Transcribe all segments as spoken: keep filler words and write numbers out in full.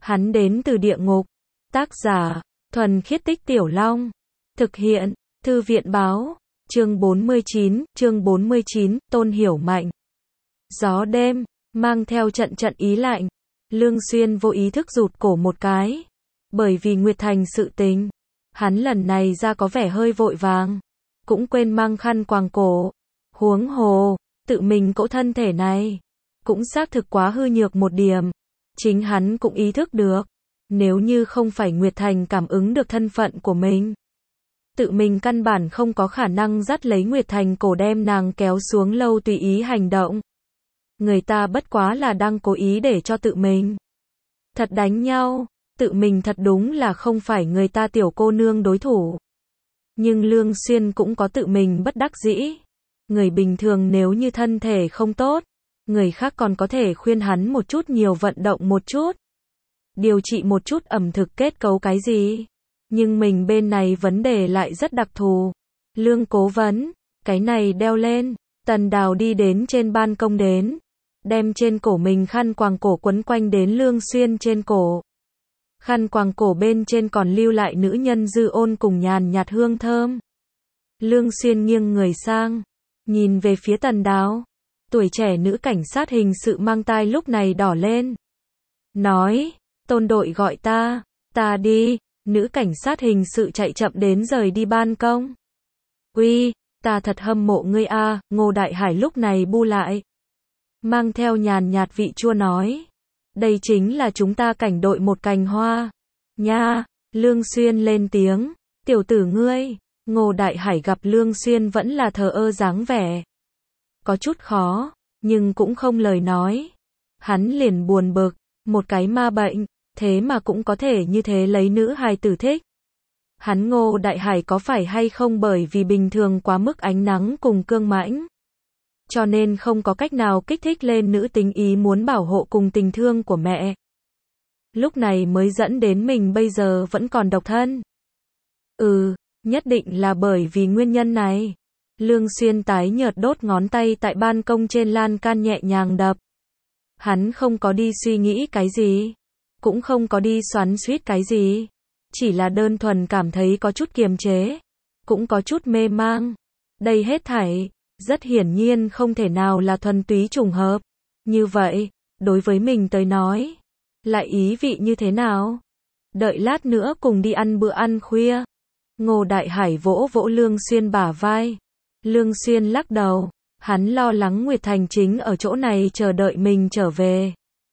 Hắn đến từ địa ngục. Tác giả, Thuần Khiết Tích Tiểu Long. Thực hiện, Thư viện báo. Chương bốn mươi chín, chương bốn mươi chín, Tôn Hiểu Mạnh. Gió đêm, mang theo trận trận ý lạnh. Lương Xuyên vô ý thức rụt cổ một cái. Bởi vì Nguyệt Thành sự tình, hắn lần này ra có vẻ hơi vội vàng. Cũng quên mang khăn quàng cổ. Huống hồ, tự mình cỗ thân thể này cũng xác thực quá hư nhược một điểm. Chính hắn cũng ý thức được, nếu như không phải Nguyệt Thành cảm ứng được thân phận của mình, tự mình căn bản không có khả năng dắt lấy Nguyệt Thành cổ đem nàng kéo xuống lâu tùy ý hành động. Người ta bất quá là đang cố ý để cho tự mình thật đánh nhau, tự mình thật đúng là không phải người ta tiểu cô nương đối thủ. Nhưng Lương Xuyên cũng có tự mình bất đắc dĩ. Người bình thường nếu như thân thể không tốt, người khác còn có thể khuyên hắn một chút nhiều vận động một chút, điều trị một chút ẩm thực kết cấu cái gì. Nhưng mình bên này vấn đề lại rất đặc thù. Lương cố vấn, cái này đeo lên. Tần Đào đi đến trên ban công đến, đem trên cổ mình khăn quàng cổ quấn quanh đến Lương Xuyên trên cổ. Khăn quàng cổ bên trên còn lưu lại nữ nhân dư ôn cùng nhàn nhạt hương thơm. Lương Xuyên nghiêng người sang, nhìn về phía Tần Đào. Tuổi trẻ nữ cảnh sát hình sự mang tai lúc này đỏ lên. Nói, Tôn đội gọi ta, ta đi. Nữ cảnh sát hình sự chạy chậm đến rời đi ban công. Uy, ta thật hâm mộ ngươi a. Ngô Đại Hải lúc này bu lại, mang theo nhàn nhạt vị chua nói. Đây chính là chúng ta cảnh đội một cành hoa. Nha, Lương Xuyên lên tiếng. Tiểu tử ngươi. Ngô Đại Hải gặp Lương Xuyên vẫn là thờ ơ dáng vẻ. Có chút khó, nhưng cũng không lời nói. Hắn liền buồn bực, một cái ma bệnh, thế mà cũng có thể như thế lấy nữ hài tử thích. Hắn Ngô Đại Hải có phải hay không bởi vì bình thường quá mức ánh nắng cùng cương mãnh, cho nên không có cách nào kích thích lên nữ tính ý muốn bảo hộ cùng tình thương của mẹ. Lúc này mới dẫn đến mình bây giờ vẫn còn độc thân. Ừ, nhất định là bởi vì nguyên nhân này. Lương Xuyên tái nhợt đốt ngón tay tại ban công trên lan can nhẹ nhàng đập. Hắn không có đi suy nghĩ cái gì, cũng không có đi xoắn xuýt cái gì, chỉ là đơn thuần cảm thấy có chút kiềm chế, cũng có chút mê mang. Đây hết thảy, rất hiển nhiên không thể nào là thuần túy trùng hợp. Như vậy, đối với mình tới nói, lại ý vị như thế nào? Đợi lát nữa cùng đi ăn bữa ăn khuya. Ngô Đại Hải vỗ vỗ Lương Xuyên bả vai. Lương Xuyên lắc đầu, hắn lo lắng Nguyệt Thành chính ở chỗ này chờ đợi mình trở về.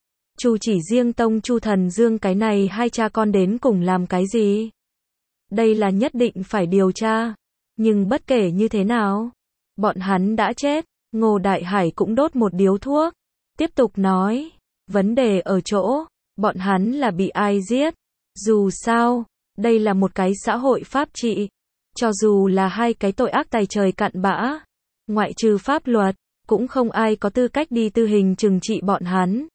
Chu chỉ riêng Tông Chu Thần Dương cái này hai cha con đến cùng làm cái gì? Đây là nhất định phải điều tra. Nhưng bất kể như thế nào, bọn hắn đã chết. Ngô Đại Hải cũng đốt một điếu thuốc, tiếp tục nói, vấn đề ở chỗ, bọn hắn là bị ai giết? Dù sao, đây là một cái xã hội pháp trị. Cho dù là hai cái tội ác tày trời cặn bã, ngoại trừ pháp luật, cũng không ai có tư cách đi tư hình trừng trị bọn hắn.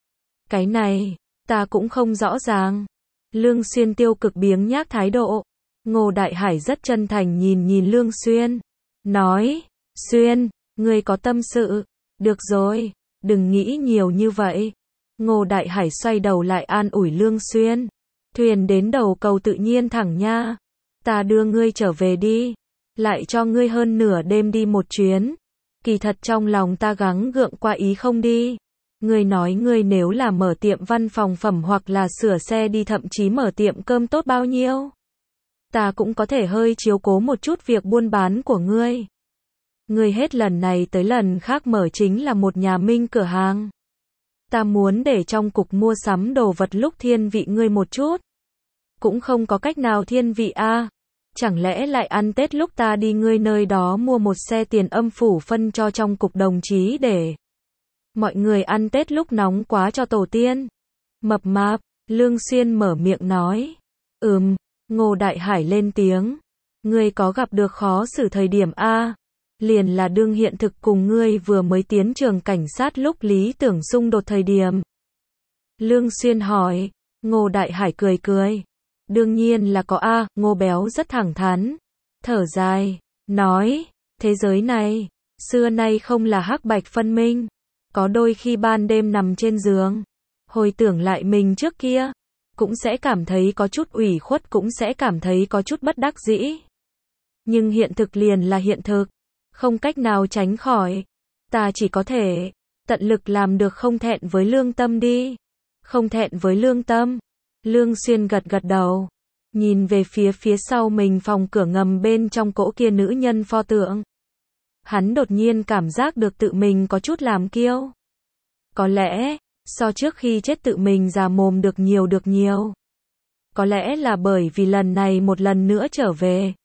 Cái này, ta cũng không rõ ràng. Lương Xuyên tiêu cực biếng nhác thái độ. Ngô Đại Hải rất chân thành nhìn nhìn Lương Xuyên. Nói, Xuyên, ngươi có tâm sự. Được rồi, đừng nghĩ nhiều như vậy. Ngô Đại Hải xoay đầu lại an ủi Lương Xuyên. Thuyền đến đầu cầu tự nhiên thẳng nha. Ta đưa ngươi trở về đi. Lại cho ngươi hơn nửa đêm đi một chuyến. Kỳ thật trong lòng ta gắng gượng qua ý không đi. Ngươi nói ngươi nếu là mở tiệm văn phòng phẩm hoặc là sửa xe đi thậm chí mở tiệm cơm tốt bao nhiêu. Ta cũng có thể hơi chiếu cố một chút việc buôn bán của ngươi. Ngươi hết lần này tới lần khác mở chính là một nhà minh cửa hàng. Ta muốn để trong cục mua sắm đồ vật lúc thiên vị ngươi một chút. Cũng không có cách nào thiên vị a. À. Chẳng lẽ lại ăn Tết lúc ta đi ngươi nơi đó mua một xe tiền âm phủ phân cho trong cục đồng chí để mọi người ăn Tết lúc nóng quá cho tổ tiên. Mập mạp, Lương Xuyên mở miệng nói. Ừm, Ngô Đại Hải lên tiếng. Ngươi có gặp được khó xử thời điểm a? À? Liền là đương hiện thực cùng ngươi vừa mới tiến trường cảnh sát lúc lý tưởng xung đột thời điểm. Lương Xuyên hỏi. Ngô Đại Hải cười cười. Đương nhiên là có a. À, Ngô Béo rất thẳng thắn. Thở dài, nói, thế giới này, xưa nay không là hắc bạch phân minh. Có đôi khi ban đêm nằm trên giường, hồi tưởng lại mình trước kia, cũng sẽ cảm thấy có chút ủy khuất, cũng sẽ cảm thấy có chút bất đắc dĩ. Nhưng hiện thực liền là hiện thực, không cách nào tránh khỏi. Ta chỉ có thể tận lực làm được không thẹn với lương tâm đi. Không thẹn với lương tâm. Lương Xuyên gật gật đầu, nhìn về phía phía sau mình phòng cửa ngầm bên trong cỗ kia nữ nhân pho tượng. Hắn đột nhiên cảm giác được tự mình có chút làm kiêu. Có lẽ, so trước khi chết tự mình già mồm được nhiều được nhiều. Có lẽ là bởi vì lần này một lần nữa trở về.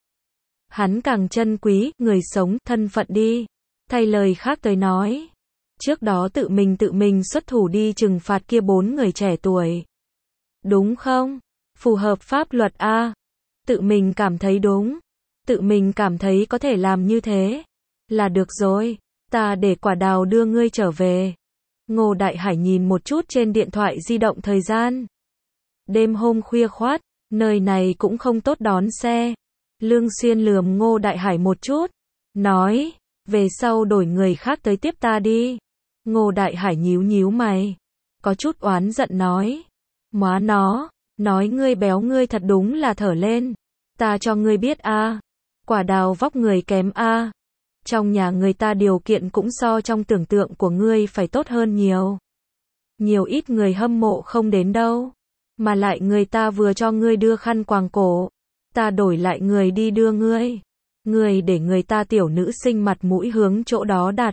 Hắn càng trân quý, người sống, thân phận đi. Thay lời khác tới nói. Trước đó tự mình tự mình xuất thủ đi trừng phạt kia bốn người trẻ tuổi. Đúng không? Phù hợp pháp luật a. Tự mình cảm thấy đúng. Tự mình cảm thấy có thể làm như thế. Là được rồi. Ta để quả đào đưa ngươi trở về. Ngô Đại Hải nhìn một chút trên điện thoại di động thời gian. Đêm hôm khuya khoát, nơi này cũng không tốt đón xe. Lương Xuyên lườm Ngô Đại Hải một chút. Nói, về sau đổi người khác tới tiếp ta đi. Ngô Đại Hải nhíu nhíu mày. Có chút oán giận nói. Móa nó, nói ngươi béo ngươi thật đúng là thở lên. Ta cho ngươi biết a, quả đào vóc người kém a. Trong nhà người ta điều kiện cũng so trong tưởng tượng của ngươi phải tốt hơn nhiều. Nhiều ít người hâm mộ không đến đâu. Mà lại người ta vừa cho ngươi đưa khăn quàng cổ. Ta đổi lại người đi đưa ngươi. Ngươi để người ta tiểu nữ sinh mặt mũi hướng chỗ đó đặt.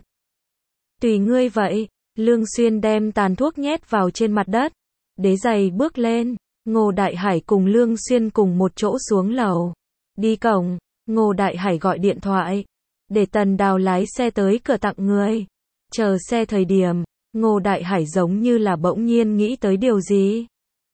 Tùy ngươi vậy. Lương Xuyên đem tàn thuốc nhét vào trên mặt đất. Đế giày bước lên. Ngô Đại Hải cùng Lương Xuyên cùng một chỗ xuống lầu. Đi cổng. Ngô Đại Hải gọi điện thoại. Để Tần Đào lái xe tới cửa tặng người. Chờ xe thời điểm. Ngô Đại Hải giống như là bỗng nhiên nghĩ tới điều gì.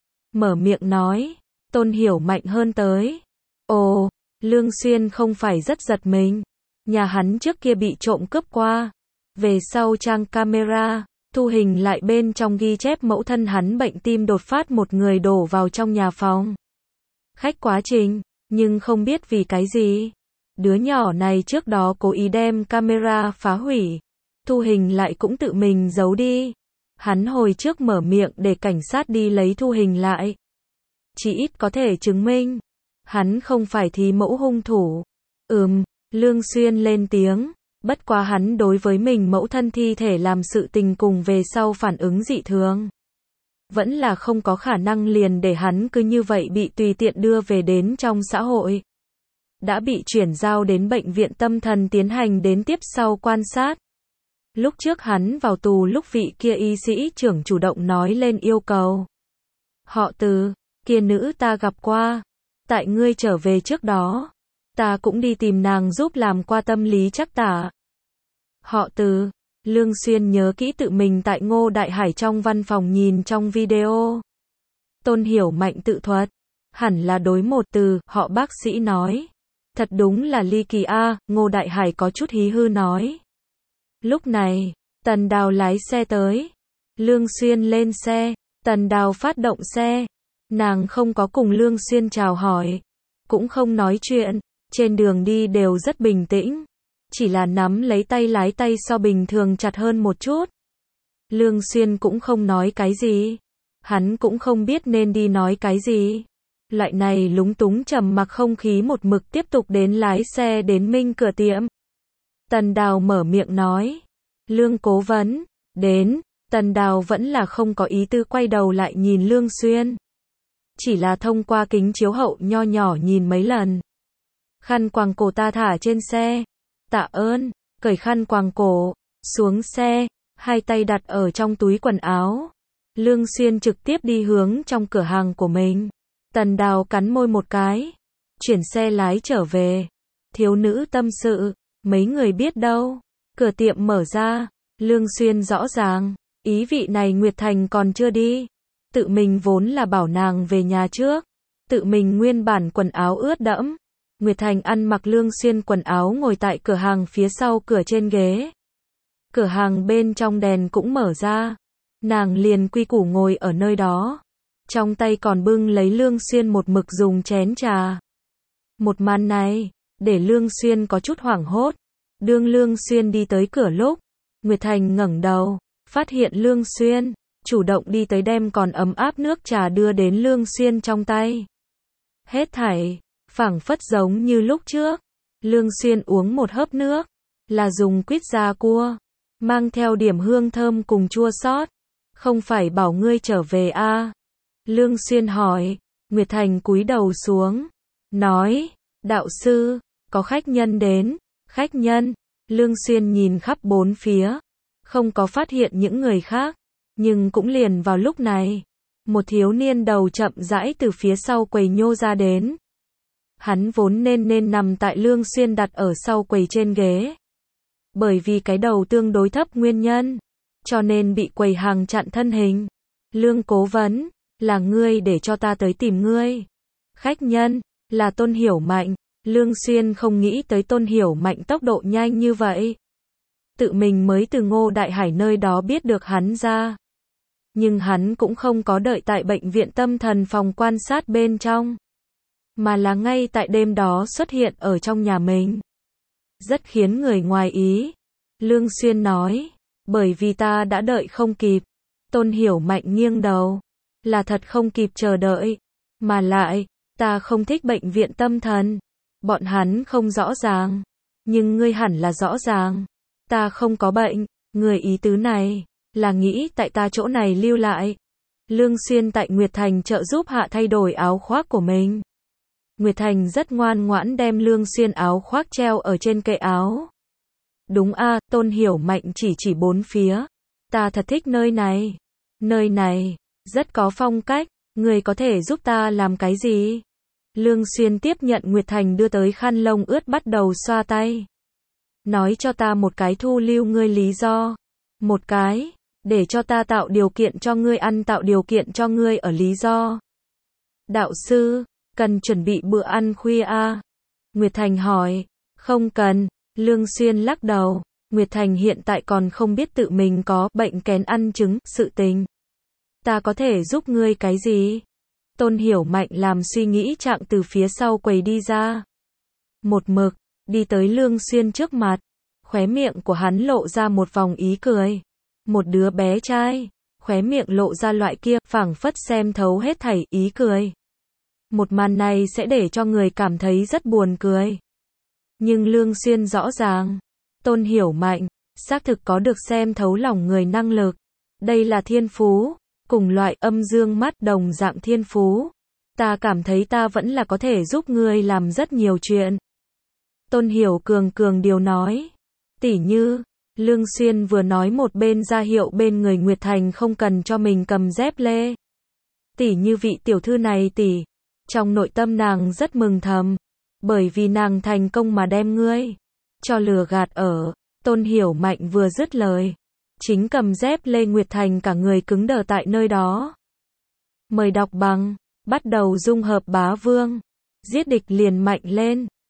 Mở miệng nói. Tôn Hiểu Mạnh hơn tới. Ồ, Lương Xuyên không phải rất giật mình. Nhà hắn trước kia bị trộm cướp qua. Về sau trang camera, thu hình lại bên trong ghi chép mẫu thân hắn bệnh tim đột phát một người đổ vào trong nhà phòng. Khách quá trình, nhưng không biết vì cái gì. Đứa nhỏ này trước đó cố ý đem camera phá hủy. Thu hình lại cũng tự mình giấu đi. Hắn hồi trước mở miệng để cảnh sát đi lấy thu hình lại. Chỉ ít có thể chứng minh. Hắn không phải thì mẫu hung thủ. Ừm, Lương Xuyên lên tiếng. Bất quá hắn đối với mình mẫu thân thi thể làm sự tình cùng về sau phản ứng dị thường. Vẫn là không có khả năng liền để hắn cứ như vậy bị tùy tiện đưa về đến trong xã hội. Đã bị chuyển giao đến bệnh viện tâm thần tiến hành đến tiếp sau quan sát. Lúc trước hắn vào tù lúc vị kia y sĩ trưởng chủ động nói lên yêu cầu. Họ Từ, kia nữ ta gặp qua. Tại ngươi trở về trước đó. Ta cũng đi tìm nàng giúp làm qua tâm lý trắc tả. Họ Từ, Lương Xuyên nhớ kỹ tự mình tại Ngô Đại Hải trong văn phòng nhìn trong video. Tôn Hiểu Mạnh tự thuật. Hẳn là đối một từ, họ bác sĩ nói. Thật đúng là ly kỳ a, Ngô Đại Hải có chút hí hư nói. Lúc này, Tần Đào lái xe tới. Lương Xuyên lên xe, Tần Đào phát động xe. Nàng không có cùng Lương Xuyên chào hỏi, cũng không nói chuyện, trên đường đi đều rất bình tĩnh. Chỉ là nắm lấy tay lái tay so bình thường chặt hơn một chút. Lương Xuyên cũng không nói cái gì. Hắn cũng không biết nên đi nói cái gì. Loại này lúng túng trầm mặc không khí một mực tiếp tục đến lái xe đến Minh cửa tiệm. Tần Đào mở miệng nói. Lương cố vấn, đến. Tần Đào vẫn là không có ý tư quay đầu lại nhìn Lương Xuyên. Chỉ là thông qua kính chiếu hậu nho nhỏ nhìn mấy lần. Khăn quàng cổ ta thả trên xe. Tạ ơn, cởi khăn quàng cổ, xuống xe, hai tay đặt ở trong túi quần áo. Lương Xuyên trực tiếp đi hướng trong cửa hàng của mình. Tần Đào cắn môi một cái, chuyển xe lái trở về. Thiếu nữ tâm sự, mấy người biết đâu. Cửa tiệm mở ra, Lương Xuyên rõ ràng, ý vị này Nguyệt Thành còn chưa đi. Tự mình vốn là bảo nàng về nhà trước. Tự mình nguyên bản quần áo ướt đẫm. Nguyệt Thành ăn mặc Lương Xuyên quần áo ngồi tại cửa hàng phía sau cửa trên ghế. Cửa hàng bên trong đèn cũng mở ra. Nàng liền quy củ ngồi ở nơi đó. Trong tay còn bưng lấy Lương Xuyên một mực dùng chén trà. Một màn này, để Lương Xuyên có chút hoảng hốt. Đương Lương Xuyên đi tới cửa lúc, Nguyệt Thành ngẩng đầu, phát hiện Lương Xuyên chủ động đi tới đem còn ấm áp nước trà đưa đến Lương Xuyên trong tay. Hết thảy, phảng phất giống như lúc trước. Lương Xuyên uống một hớp nước, là dùng quýt da cua, mang theo điểm hương thơm cùng chua xót. Không phải bảo ngươi trở về a? À? Lương Xuyên hỏi. Nguyệt Thành cúi đầu xuống, nói, đạo sư, có khách nhân đến. Khách nhân? Lương Xuyên nhìn khắp bốn phía, không có phát hiện những người khác, nhưng cũng liền vào lúc này, một thiếu niên đầu chậm rãi từ phía sau quầy nhô ra đến. Hắn vốn nên nên nằm tại Lương Xuyên đặt ở sau quầy trên ghế. Bởi vì cái đầu tương đối thấp nguyên nhân, cho nên bị quầy hàng chặn thân hình. Lương cố vấn, là ngươi để cho ta tới tìm ngươi. Khách nhân, là Tôn Hiểu Mạnh. Lương Xuyên không nghĩ tới Tôn Hiểu Mạnh tốc độ nhanh như vậy. Tự mình mới từ Ngô Đại Hải nơi đó biết được hắn ra. Nhưng hắn cũng không có đợi tại bệnh viện tâm thần phòng quan sát bên trong, mà là ngay tại đêm đó xuất hiện ở trong nhà mình. Rất khiến người ngoài ý. Lương Xuyên nói, bởi vì ta đã đợi không kịp. Tôn Hiểu Mạnh nghiêng đầu, là thật không kịp chờ đợi, mà lại, ta không thích bệnh viện tâm thần. Bọn hắn không rõ ràng, nhưng ngươi hẳn là rõ ràng. Ta không có bệnh, người ý tứ này, là nghĩ tại ta chỗ này lưu lại. Lương Xuyên tại Nguyệt Thành trợ giúp hạ thay đổi áo khoác của mình. Nguyệt Thành rất ngoan ngoãn đem Lương Xuyên áo khoác treo ở trên kệ áo. Đúng a, à, Tôn Hiểu Mạnh chỉ chỉ bốn phía. Ta thật thích nơi này. Nơi này, rất có phong cách, người có thể giúp ta làm cái gì? Lương Xuyên tiếp nhận Nguyệt Thành đưa tới khăn lông ướt bắt đầu xoa tay. Nói cho ta một cái thu lưu ngươi lý do. Một cái, để cho ta tạo điều kiện cho ngươi ăn, tạo điều kiện cho ngươi ở lý do. Đạo sư, cần chuẩn bị bữa ăn khuya a? Nguyệt Thành hỏi. Không cần. Lương Xuyên lắc đầu. Nguyệt Thành hiện tại còn không biết tự mình có bệnh kén ăn trứng, sự tình. Ta có thể giúp ngươi cái gì? Tôn Hiểu Mạnh làm suy nghĩ trạng từ phía sau quầy đi ra. Một mực, đi tới Lương Xuyên trước mặt. Khóe miệng của hắn lộ ra một vòng ý cười. Một đứa bé trai, khóe miệng lộ ra loại kia, phảng phất xem thấu hết thảy ý cười. Một màn này sẽ để cho người cảm thấy rất buồn cười. Nhưng Lương Xuyên rõ ràng, Tôn Hiểu Mạnh, xác thực có được xem thấu lòng người năng lực. Đây là thiên phú, cùng loại âm dương mắt đồng dạng thiên phú. Ta cảm thấy ta vẫn là có thể giúp ngươi làm rất nhiều chuyện. Tôn Hiểu cường cường điều nói. Tỉ như, Lương Xuyên vừa nói một bên ra hiệu bên người Nguyệt Thành không cần cho mình cầm dép lê. Tỉ như vị tiểu thư này tỉ. Trong nội tâm nàng rất mừng thầm. Bởi vì nàng thành công mà đem ngươi cho lừa gạt ở. Tôn Hiểu Mạnh vừa dứt lời, chính cầm dép lê Nguyệt Thành cả người cứng đờ tại nơi đó. Mời đọc bằng, bắt đầu dung hợp bá vương. Giết địch liền mạnh lên.